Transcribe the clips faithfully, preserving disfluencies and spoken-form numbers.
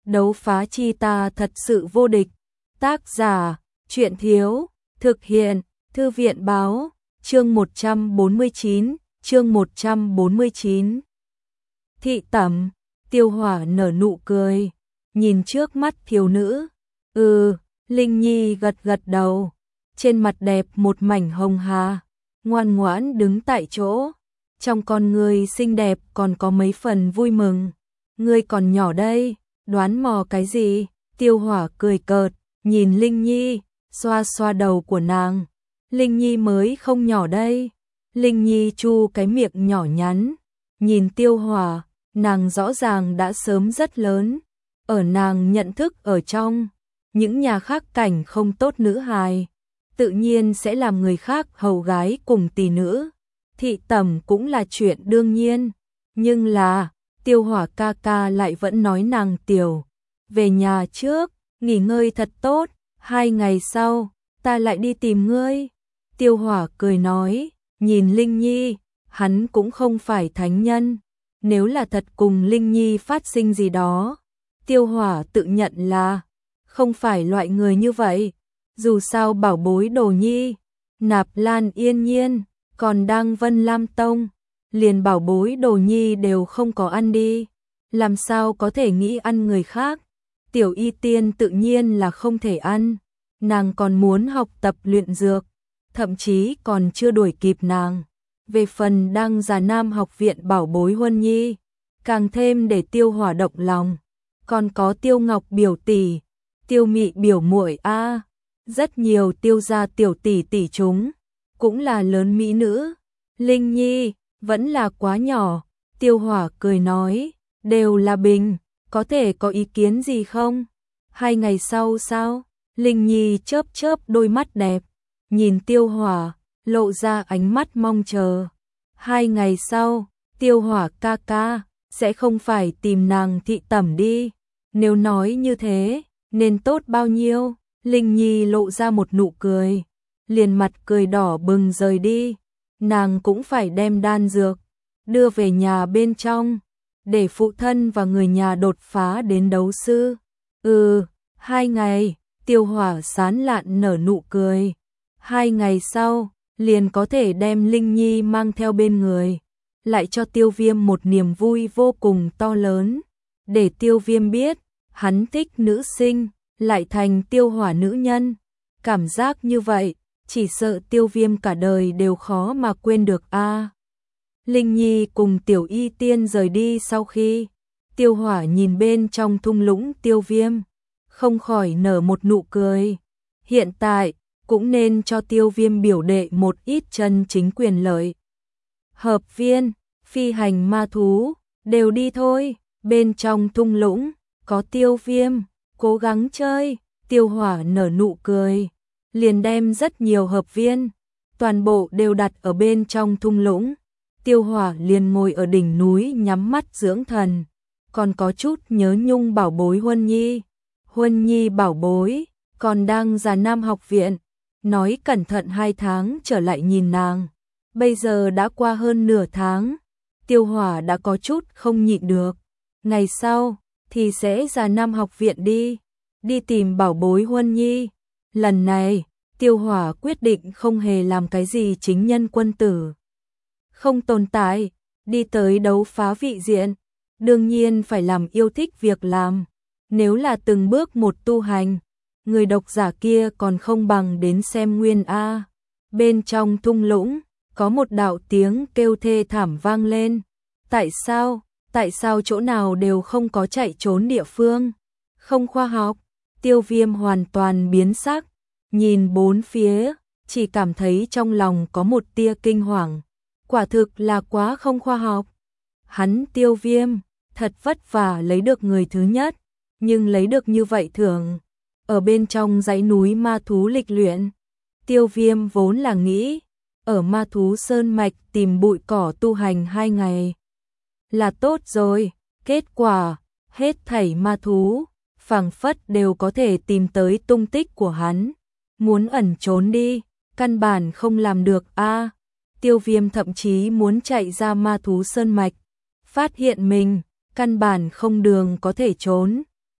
Đấu phá chi ta thật sự vô địch. Tác giả, Truyện Thiếu, thực hiện, Thư viện Báo, chương một trăm bốn mươi chín, chương một trăm bốn mươi chín. Thị tẩm, Tiêu Hỏa nở nụ cười, nhìn trước mắt thiếu nữ. Ừ, Linh Nhi gật gật đầu, trên mặt đẹp một mảnh hồng hà, ngoan ngoãn đứng tại chỗ. Trong con người xinh đẹp còn có mấy phần vui mừng. Ngươi còn nhỏ đây, đoán mò cái gì? Tiêu Hỏa cười cợt, nhìn Linh Nhi, xoa xoa đầu của nàng. Linh Nhi mới không nhỏ đây. Linh Nhi chu cái miệng nhỏ nhắn, nhìn Tiêu Hỏa, nàng rõ ràng đã sớm rất lớn. Ở nàng nhận thức ở trong, những nhà khác cảnh không tốt nữ hài, tự nhiên sẽ làm người khác hầu gái cùng tỷ nữ. Thị tẩm cũng là chuyện đương nhiên, nhưng là, Tiêu Hỏa ca ca lại vẫn nói nàng tiểu. Về nhà trước, nghỉ ngơi thật tốt, hai ngày sau, ta lại đi tìm ngươi. Tiêu Hỏa cười nói, nhìn Linh Nhi, hắn cũng không phải thánh nhân. Nếu là thật cùng Linh Nhi phát sinh gì đó, Tiêu Hỏa tự nhận là không phải loại người như vậy. Dù sao bảo bối Đồ Nhi, Nạp Lan Yên Nhiên, còn đang Vân Lam Tông, liền bảo bối Đồ Nhi đều không có ăn đi, làm sao có thể nghĩ ăn người khác. Tiểu Y Tiên tự nhiên là không thể ăn, nàng còn muốn học tập luyện dược, thậm chí còn chưa đuổi kịp nàng. Về phần đang Già Nam học viện bảo bối Huân Nhi, càng thêm để Tiêu Hỏa động lòng. Còn có Tiêu Ngọc biểu tỷ, Tiêu Mị biểu muội a, rất nhiều Tiêu gia tiểu tỷ tỷ chúng cũng là lớn mỹ nữ. Linh Nhi vẫn là quá nhỏ. Tiêu Hỏa cười nói, đều là bình, có thể có ý kiến gì không? Hai ngày sau sao? Linh Nhi chớp chớp đôi mắt đẹp, nhìn Tiêu Hỏa, lộ ra ánh mắt mong chờ. Hai ngày sau, Tiêu Hỏa ca ca sẽ không phải tìm nàng thị tẩm đi. Nếu nói như thế, nên tốt bao nhiêu? Linh Nhi lộ ra một nụ cười, liền mặt cười đỏ bừng rời đi. Nàng cũng phải đem đan dược đưa về nhà bên trong, để phụ thân và người nhà đột phá đến đấu sư. Ừ, hai ngày, Tiêu Hỏa sán lạn nở nụ cười. Hai ngày sau, liền có thể đem Linh Nhi mang theo bên người, lại cho Tiêu Viêm một niềm vui vô cùng to lớn. Để Tiêu Viêm biết, hắn thích nữ sinh, lại thành Tiêu Hỏa nữ nhân. Cảm giác như vậy, chỉ sợ Tiêu Viêm cả đời đều khó mà quên được a. À, Linh Nhi cùng Tiểu Y Tiên rời đi sau khi, Tiêu Hỏa nhìn bên trong thung lũng Tiêu Viêm, không khỏi nở một nụ cười. Hiện tại, cũng nên cho Tiêu Viêm biểu đệ một ít chân chính quyền lợi. Hợp viên, phi hành ma thú, đều đi thôi. Bên trong thung lũng, có Tiêu Viêm, cố gắng chơi. Tiêu Hỏa nở nụ cười, liền đem rất nhiều hợp viên, toàn bộ đều đặt ở bên trong thung lũng. Tiêu Hỏa liền ngồi ở đỉnh núi nhắm mắt dưỡng thần, còn có chút nhớ nhung bảo bối Huân Nhi. Huân Nhi bảo bối, còn đang Già Nam học viện, nói cẩn thận hai tháng trở lại nhìn nàng. Bây giờ đã qua hơn nửa tháng, Tiêu Hỏa đã có chút không nhịn được. Ngày sau, thì sẽ Già Nam học viện đi, đi tìm bảo bối Huân Nhi. Lần này, Tiêu Hỏa quyết định không hề làm cái gì chính nhân quân tử, không tồn tại, đi tới đấu phá vị diện, đương nhiên phải làm yêu thích việc làm. Nếu là từng bước một tu hành, người độc giả kia còn không bằng đến xem nguyên a. Bên trong thung lũng, có một đạo tiếng kêu thê thảm vang lên. Tại sao, tại sao chỗ nào đều không có chạy trốn địa phương? Không khoa học. Tiêu Viêm hoàn toàn biến sắc, nhìn bốn phía, chỉ cảm thấy trong lòng có một tia kinh hoàng. Quả thực là quá không khoa học. Hắn Tiêu Viêm, thật vất vả lấy được người thứ nhất, nhưng lấy được như vậy thường. Ở bên trong dãy núi ma thú lịch luyện, Tiêu Viêm vốn là nghĩ, ở ma thú sơn mạch tìm bụi cỏ tu hành hai ngày là tốt rồi. Kết quả, hết thảy ma thú, phảng phất đều có thể tìm tới tung tích của hắn. Muốn ẩn trốn đi, căn bản không làm được a. À, Tiêu Viêm thậm chí muốn chạy ra ma thú sơn mạch, phát hiện mình căn bản không đường có thể trốn.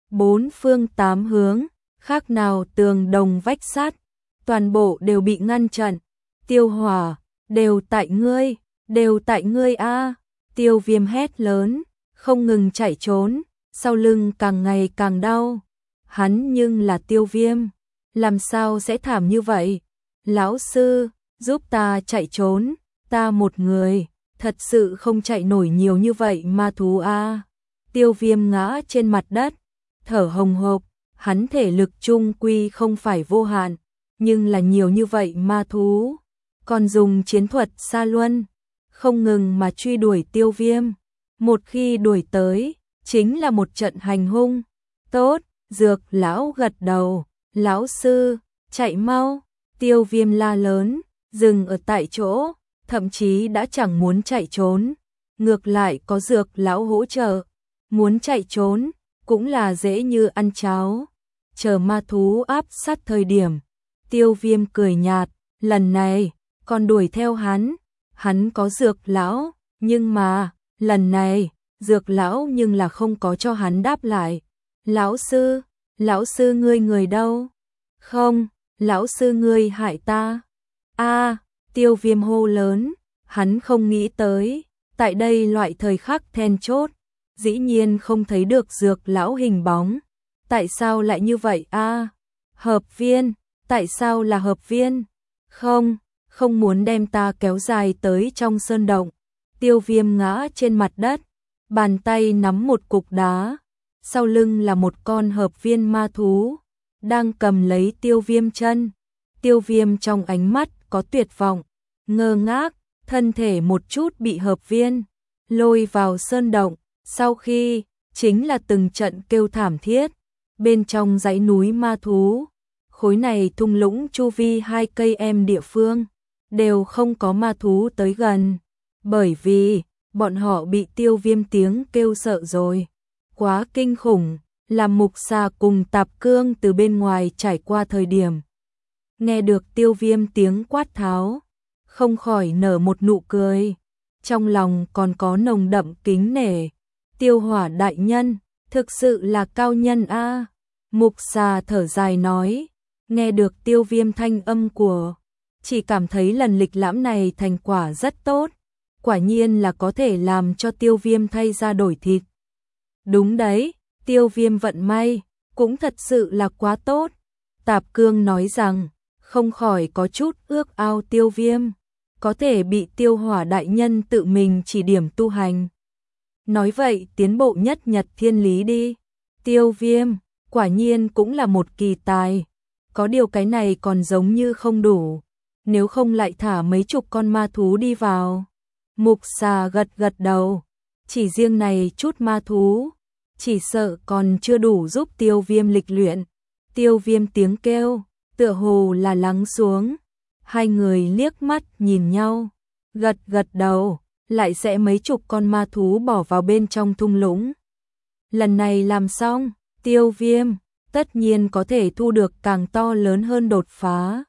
bốn phương tám hướng, khác nào tường đồng vách sắt, toàn bộ đều bị ngăn chặn. Tiêu Hỏa, đều tại ngươi, đều tại ngươi a. Tiêu Viêm hét lớn, không ngừng chạy trốn, sau lưng càng ngày càng đau. Hắn nhưng là Tiêu Viêm, làm sao sẽ thảm như vậy? Lão sư, giúp ta chạy trốn, ta một người, thật sự không chạy nổi nhiều như vậy ma thú a. Tiêu Viêm ngã trên mặt đất, thở hồng hộc, hắn thể lực chung quy không phải vô hạn, nhưng là nhiều như vậy ma thú, còn dùng chiến thuật Sa Luân, không ngừng mà truy đuổi Tiêu Viêm. Một khi đuổi tới, chính là một trận hành hung. Tốt, Dược lão gật đầu, lão sư, chạy mau. Tiêu Viêm la lớn, dừng ở tại chỗ, thậm chí đã chẳng muốn chạy trốn. Ngược lại có Dược lão hỗ trợ, muốn chạy trốn, cũng là dễ như ăn cháo. Chờ ma thú áp sát thời điểm, Tiêu Viêm cười nhạt, lần này, còn đuổi theo hắn, hắn có Dược lão, nhưng mà, lần này, Dược lão nhưng là không có cho hắn đáp lại. Lão sư, lão sư ngươi người đâu? Không, lão sư ngươi hại ta. A, Tiêu Viêm hô lớn, hắn không nghĩ tới, tại đây loại thời khắc then chốt, dĩ nhiên không thấy được Dược lão hình bóng. Tại sao lại như vậy a? Hợp viên, tại sao là hợp viên? Không, không muốn đem ta kéo dài tới trong sơn động. Tiêu Viêm ngã trên mặt đất, bàn tay nắm một cục đá, sau lưng là một con hợp viên ma thú, đang cầm lấy Tiêu Viêm chân. Tiêu Viêm trong ánh mắt có tuyệt vọng, ngơ ngác, thân thể một chút bị hợp viên lôi vào sơn động, sau khi chính là từng trận kêu thảm thiết. Bên trong dãy núi ma thú, khối này thung lũng chu vi hai cây em địa phương, đều không có ma thú tới gần, bởi vì bọn họ bị Tiêu Viêm tiếng kêu sợ rồi. Quá kinh khủng, làm Mục Xà cùng Tạp Cương từ bên ngoài trải qua thời điểm. Nghe được Tiêu Viêm tiếng quát tháo, không khỏi nở một nụ cười, trong lòng còn có nồng đậm kính nể. Tiêu Hỏa đại nhân, thực sự là cao nhân a. Mục Xà thở dài nói, nghe được Tiêu Viêm thanh âm của, chỉ cảm thấy lần lịch lãm này thành quả rất tốt, quả nhiên là có thể làm cho Tiêu Viêm thay ra đổi thịt. Đúng đấy, Tiêu Viêm vận may, cũng thật sự là quá tốt. Tạp Cương nói rằng, không khỏi có chút ước ao Tiêu Viêm, có thể bị Tiêu Hỏa đại nhân tự mình chỉ điểm tu hành. Nói vậy tiến bộ nhất nhật thiên lý đi. Tiêu Viêm, quả nhiên cũng là một kỳ tài. Có điều cái này còn giống như không đủ, nếu không lại thả mấy chục con ma thú đi vào. Mục Xà gật gật đầu, chỉ riêng này chút ma thú, chỉ sợ còn chưa đủ giúp Tiêu Viêm lịch luyện. Tiêu Viêm tiếng kêu, tựa hồ là lắng xuống. Hai người liếc mắt nhìn nhau, gật gật đầu, lại sẽ mấy chục con ma thú bỏ vào bên trong thung lũng. Lần này làm xong, Tiêu Viêm tất nhiên có thể thu được càng to lớn hơn đột phá.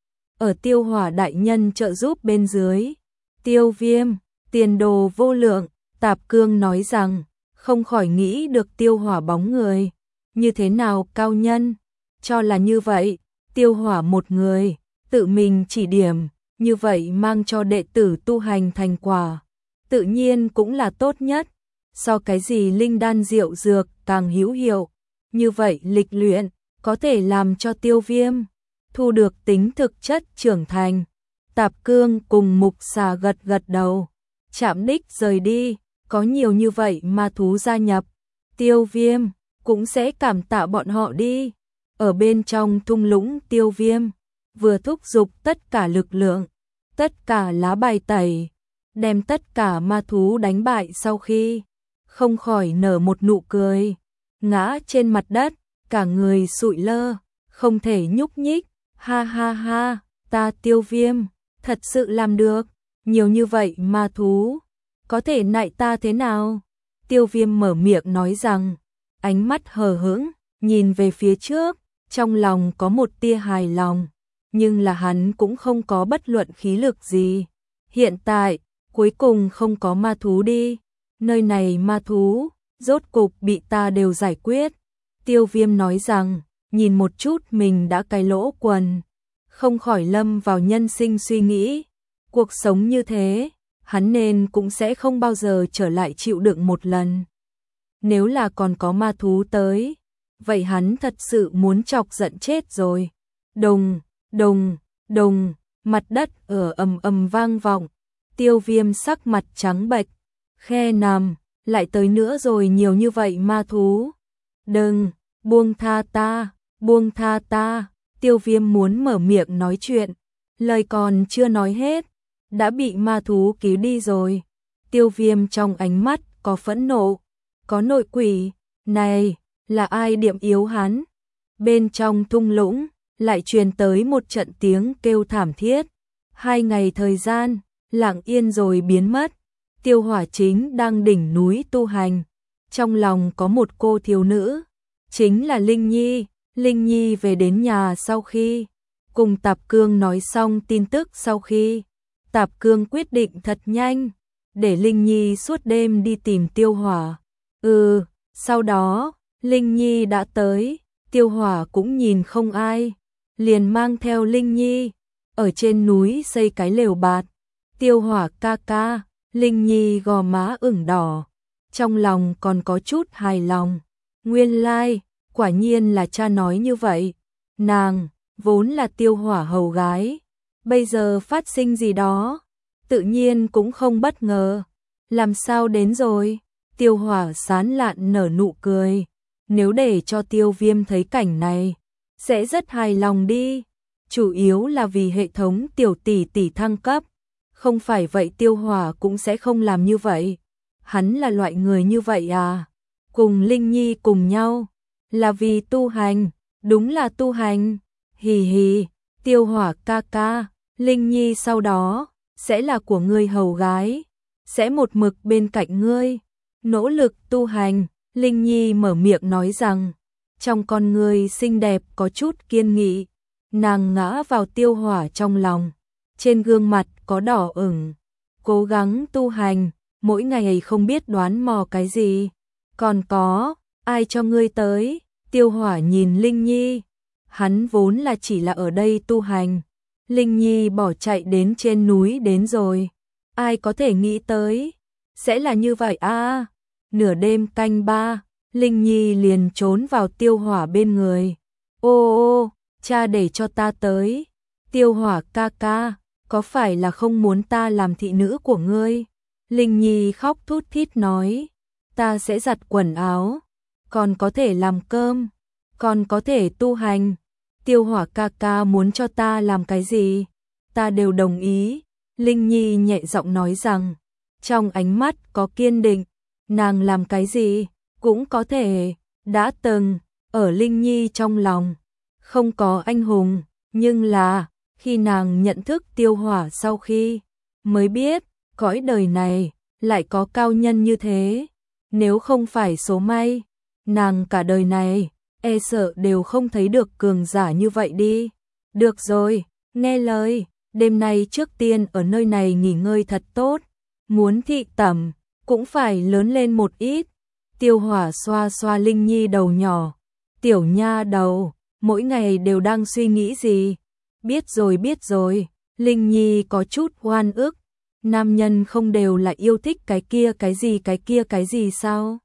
Ở Tiêu Hỏa đại nhân trợ giúp bên dưới, Tiêu Viêm, tiền đồ vô lượng. Tạp Cương nói rằng, không khỏi nghĩ được Tiêu Hỏa bóng người, như thế nào cao nhân, cho là như vậy, Tiêu Hỏa một người, tự mình chỉ điểm, như vậy mang cho đệ tử tu hành thành quả, tự nhiên cũng là tốt nhất, so cái gì linh đan diệu dược càng hữu hiệu, như vậy lịch luyện, có thể làm cho Tiêu Viêm thu được tính thực chất trưởng thành. Tạp Cương cùng Mục Xà gật gật đầu, chạm đích rời đi. Có nhiều như vậy ma thú gia nhập, Tiêu Viêm cũng sẽ cảm tạ bọn họ đi. Ở bên trong thung lũng, Tiêu Viêm vừa thúc giục tất cả lực lượng, tất cả lá bài tẩy, đem tất cả ma thú đánh bại sau khi, không khỏi nở một nụ cười, ngã trên mặt đất, cả người sụi lơ, không thể nhúc nhích. Ha ha ha, ta Tiêu Viêm thật sự làm được, nhiều như vậy ma thú, có thể nại ta thế nào? Tiêu Viêm mở miệng nói rằng, ánh mắt hờ hững, nhìn về phía trước, trong lòng có một tia hài lòng, nhưng là hắn cũng không có bất luận khí lực gì. Hiện tại, cuối cùng không có ma thú đi, nơi này ma thú, rốt cục bị ta đều giải quyết. Tiêu Viêm nói rằng, nhìn một chút mình đã cái lỗ quần, không khỏi lâm vào nhân sinh suy nghĩ. Cuộc sống như thế, hắn nên cũng sẽ không bao giờ trở lại chịu đựng một lần. Nếu là còn có ma thú tới, vậy hắn thật sự muốn chọc giận chết rồi. Đùng, đùng, đùng, mặt đất ở ầm ầm vang vọng. Tiêu Viêm sắc mặt trắng bệch, khe nằm, lại tới nữa rồi, nhiều như vậy ma thú. Đừng, buông tha ta, buông tha ta. Tiêu Viêm muốn mở miệng nói chuyện, lời còn chưa nói hết, đã bị ma thú cứu đi rồi. Tiêu Viêm trong ánh mắt có phẫn nộ, có nội quỷ. Này, là ai điểm yếu hắn? Bên trong thung lũng lại truyền tới một trận tiếng kêu thảm thiết. Hai ngày thời gian, lặng yên rồi biến mất. Tiêu Hỏa chính đang đỉnh núi tu hành, trong lòng có một cô thiếu nữ, chính là Linh Nhi. Linh Nhi về đến nhà sau khi cùng Tạp Cương nói xong tin tức, sau khi Tạp Cương quyết định thật nhanh để Linh Nhi suốt đêm đi tìm Tiêu Hỏa. Ừ, sau đó Linh Nhi đã tới, Tiêu Hỏa cũng nhìn không ai, liền mang theo Linh Nhi ở trên núi xây cái lều bạt. Tiêu Hỏa ca ca, Linh Nhi gò má ửng đỏ, trong lòng còn có chút hài lòng. Nguyên lai, like, quả nhiên là cha nói như vậy. Nàng vốn là Tiêu Hỏa hầu gái, bây giờ phát sinh gì đó, tự nhiên cũng không bất ngờ. Làm sao đến rồi? Tiêu Hỏa sán lạn nở nụ cười. Nếu để cho Tiêu Viêm thấy cảnh này, sẽ rất hài lòng đi. Chủ yếu là vì hệ thống tiểu tỷ tỷ thăng cấp. Không phải vậy Tiêu Hỏa cũng sẽ không làm như vậy. Hắn là loại người như vậy à? Cùng Linh Nhi cùng nhau, là vì tu hành, đúng là tu hành. Hì hì, Tiêu Hỏa ca ca, Linh Nhi sau đó sẽ là của ngươi hầu gái, sẽ một mực bên cạnh ngươi, nỗ lực tu hành. Linh Nhi mở miệng nói rằng, trong con ngươi xinh đẹp có chút kiên nghị. Nàng ngã vào Tiêu Hỏa trong lòng, trên gương mặt có đỏ ửng. Cố gắng tu hành, mỗi ngày không biết đoán mò cái gì. Còn có, ai cho ngươi tới? Tiêu Hỏa nhìn Linh Nhi, hắn vốn là chỉ là ở đây tu hành. Linh Nhi bỏ chạy đến trên núi đến rồi, ai có thể nghĩ tới sẽ là như vậy a. À, nửa đêm canh ba, Linh Nhi liền trốn vào Tiêu Hỏa bên người. Ô ô, cha để cho ta tới. Tiêu Hỏa ca ca, có phải là không muốn ta làm thị nữ của ngươi? Linh Nhi khóc thút thít nói, ta sẽ giặt quần áo, còn có thể làm cơm, còn có thể tu hành. Tiêu Hỏa ca ca muốn cho ta làm cái gì, ta đều đồng ý. Linh Nhi nhẹ giọng nói rằng, trong ánh mắt có kiên định. Nàng làm cái gì cũng có thể. Đã từng ở Linh Nhi trong lòng không có anh hùng, nhưng là khi nàng nhận thức Tiêu Hỏa sau khi mới biết cõi đời này lại có cao nhân như thế. Nếu không phải số may, nàng cả đời này e sợ đều không thấy được cường giả như vậy đi. Được rồi, nghe lời, đêm nay trước tiên ở nơi này nghỉ ngơi thật tốt, muốn thị tẩm cũng phải lớn lên một ít. Tiêu Hỏa xoa xoa Linh Nhi đầu nhỏ, tiểu nha đầu, mỗi ngày đều đang suy nghĩ gì? Biết rồi biết rồi. Linh Nhi có chút oan ức, nam nhân không đều là yêu thích cái kia cái gì cái kia cái gì sao?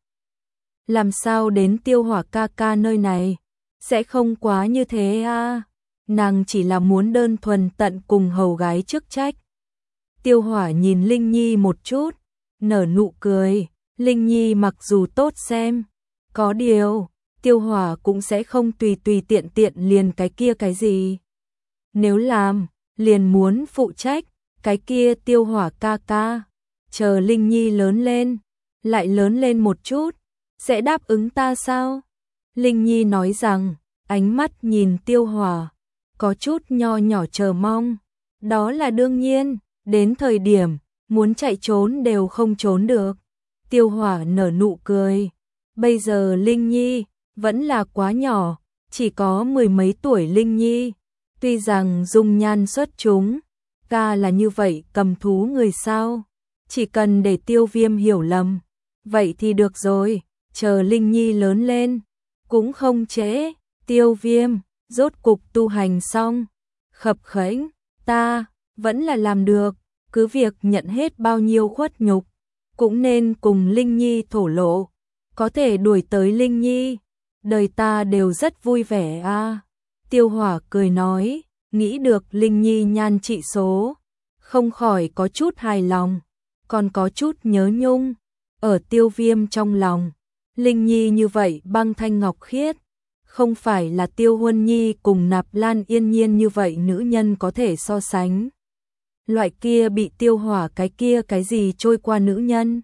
Làm sao đến Tiêu Hỏa ca ca nơi này sẽ không quá như thế à? Nàng chỉ là muốn đơn thuần tận cùng hầu gái chức trách. Tiêu Hỏa nhìn Linh Nhi một chút, nở nụ cười. Linh Nhi mặc dù tốt xem, có điều Tiêu Hỏa cũng sẽ không tùy tùy tiện tiện liền cái kia cái gì. Nếu làm, liền muốn phụ trách. Cái kia Tiêu Hỏa ca ca, chờ Linh Nhi lớn lên, lại lớn lên một chút, sẽ đáp ứng ta sao? Linh Nhi nói rằng, ánh mắt nhìn Tiêu Hỏa, có chút nho nhỏ chờ mong. Đó là đương nhiên, đến thời điểm muốn chạy trốn đều không trốn được. Tiêu Hỏa nở nụ cười. Bây giờ Linh Nhi vẫn là quá nhỏ, chỉ có mười mấy tuổi. Linh Nhi tuy rằng dung nhan xuất chúng, ca là như vậy cầm thú người sao? Chỉ cần để Tiêu Viêm hiểu lầm, vậy thì được rồi. Chờ Linh Nhi lớn lên, cũng không trễ, Tiêu Viêm, rốt cục tu hành xong, khập khểnh, ta, vẫn là làm được, cứ việc nhận hết bao nhiêu khuất nhục, cũng nên cùng Linh Nhi thổ lộ, có thể đuổi tới Linh Nhi, đời ta đều rất vui vẻ a. À. Tiêu Hỏa cười nói, nghĩ được Linh Nhi nhan trị số, không khỏi có chút hài lòng, còn có chút nhớ nhung, ở Tiêu Viêm trong lòng, Linh Nhi như vậy băng thanh ngọc khiết, không phải là Tiêu Huân Nhi cùng Nạp Lan Yên Nhiên như vậy nữ nhân có thể so sánh. Loại kia bị Tiêu Hỏa cái kia cái gì trôi qua nữ nhân.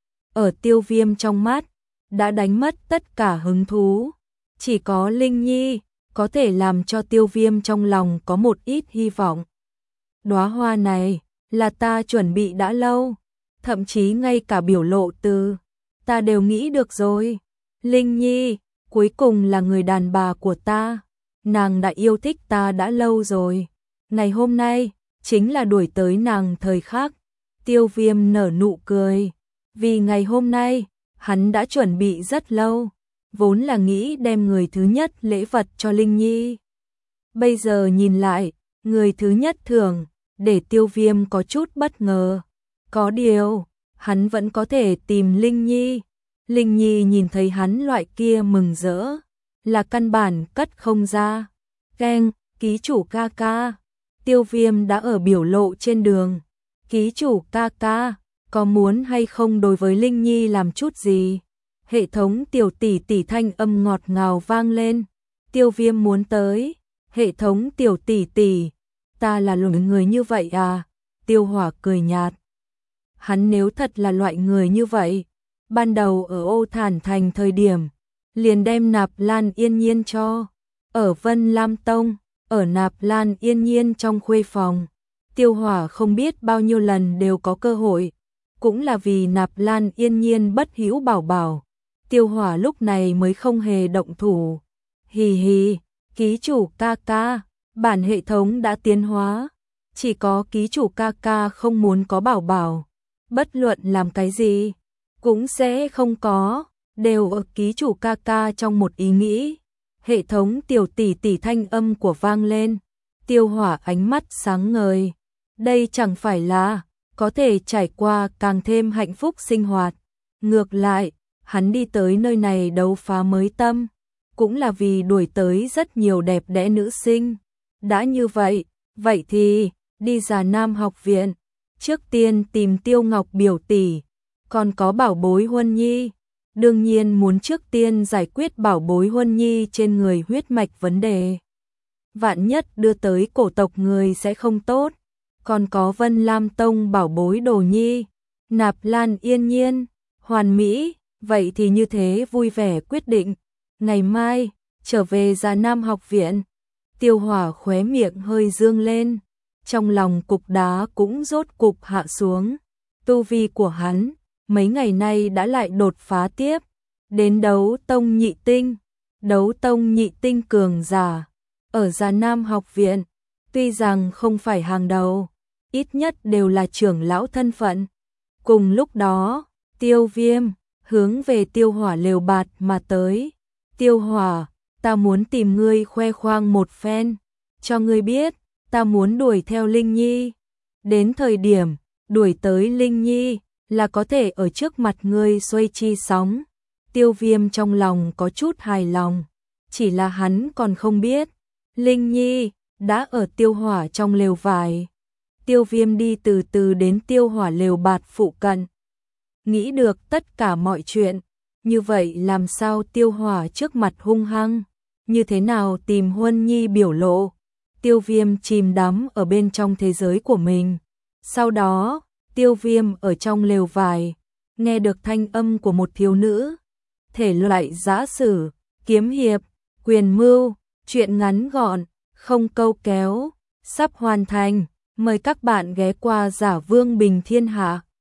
Ở Tiêu Viêm trong mắt, đã đánh mất tất cả hứng thú, chỉ có Linh Nhi có thể làm cho Tiêu Viêm trong lòng có một ít hy vọng. Đóa hoa này là ta chuẩn bị đã lâu, thậm chí ngay cả biểu lộ từ ta đều nghĩ được rồi. Linh Nhi, cuối cùng là người đàn bà của ta, nàng đã yêu thích ta đã lâu rồi. Ngày hôm nay, chính là đuổi tới nàng thời khắc. Tiêu Viêm nở nụ cười, vì ngày hôm nay, hắn đã chuẩn bị rất lâu, vốn là nghĩ đem người thứ nhất lễ vật cho Linh Nhi. Bây giờ nhìn lại, người thứ nhất thưởng, để Tiêu Viêm có chút bất ngờ. Có điều, hắn vẫn có thể tìm Linh Nhi. Linh Nhi nhìn thấy hắn loại kia mừng rỡ, là căn bản cất không ra. Keng, ký chủ ca ca. Tiêu Viêm đã ở biểu lộ trên đường. Ký chủ ca ca, có muốn hay không đối với Linh Nhi làm chút gì? Hệ thống tiểu tỷ tỷ thanh âm ngọt ngào vang lên. Tiêu Viêm muốn tới. Hệ thống tiểu tỷ tỷ, ta là loại người như vậy à? Tiêu Hỏa cười nhạt. Hắn nếu thật là loại người như vậy, ban đầu ở Ô Thản Thành thời điểm, liền đem Nạp Lan Yên Nhiên cho. Ở Vân Lam Tông, ở Nạp Lan Yên Nhiên trong khuê phòng, Tiêu Hỏa không biết bao nhiêu lần đều có cơ hội, cũng là vì Nạp Lan Yên Nhiên bất hữu bảo bảo, Tiêu Hỏa lúc này mới không hề động thủ. Hì hì, ký chủ ca ca, bản hệ thống đã tiến hóa, chỉ có ký chủ ca ca không muốn có bảo bảo, bất luận làm cái gì cũng sẽ không có, đều ở ký chủ ca ca trong một ý nghĩ. Hệ thống tiểu tỷ tỷ thanh âm của vang lên, Tiêu Hỏa ánh mắt sáng ngời, đây chẳng phải là có thể trải qua càng thêm hạnh phúc sinh hoạt. Ngược lại, hắn đi tới nơi này đấu phá mới tâm, cũng là vì đuổi tới rất nhiều đẹp đẽ nữ sinh. Đã như vậy, vậy thì đi Già Nam học viện, trước tiên tìm Tiêu Ngọc biểu tỷ, còn có Bảo Bối Huân Nhi. Đương nhiên muốn trước tiên giải quyết Bảo Bối Huân Nhi trên người huyết mạch vấn đề. Vạn nhất đưa tới cổ tộc người sẽ không tốt. Còn có Vân Lam Tông Bảo Bối Đồ Nhi, Nạp Lan Yên Nhiên, hoàn mỹ, vậy thì như thế vui vẻ quyết định. Ngày mai, trở về Già Nam học viện. Tiêu Hỏa khóe miệng hơi dương lên, trong lòng cục đá cũng rốt cục hạ xuống. Tu vi của hắn, mấy ngày nay đã lại đột phá tiếp, đến đấu tông nhị tinh, đấu tông nhị tinh cường giả. Ở Già Nam học viện, tuy rằng không phải hàng đầu, ít nhất đều là trưởng lão thân phận. Cùng lúc đó, Tiêu Viêm hướng về Tiêu Hỏa lều bạt mà tới. Tiêu Hỏa, ta muốn tìm ngươi khoe khoang một phen, cho ngươi biết, ta muốn đuổi theo Linh Nhi. Đến thời điểm đuổi tới Linh Nhi là có thể ở trước mặt ngươi xoay chi sóng. Tiêu Viêm trong lòng có chút hài lòng, chỉ là hắn còn không biết, Linh Nhi đã ở Tiêu Hỏa trong lều vải. Tiêu Viêm đi từ từ đến Tiêu Hỏa lều bạt phụ cận, nghĩ được tất cả mọi chuyện. Như vậy làm sao Tiêu Hỏa trước mặt hung hăng, như thế nào tìm Huân Nhi biểu lộ. Tiêu Viêm chìm đắm ở bên trong thế giới của mình. Sau đó, Tiêu Viêm ở trong lều vải, nghe được thanh âm của một thiếu nữ. Thể loại giã sử, kiếm hiệp, quyền mưu, truyện ngắn gọn, không câu kéo, sắp hoàn thành. Mời các bạn ghé qua Giả Vương Bình Thiên Hạ.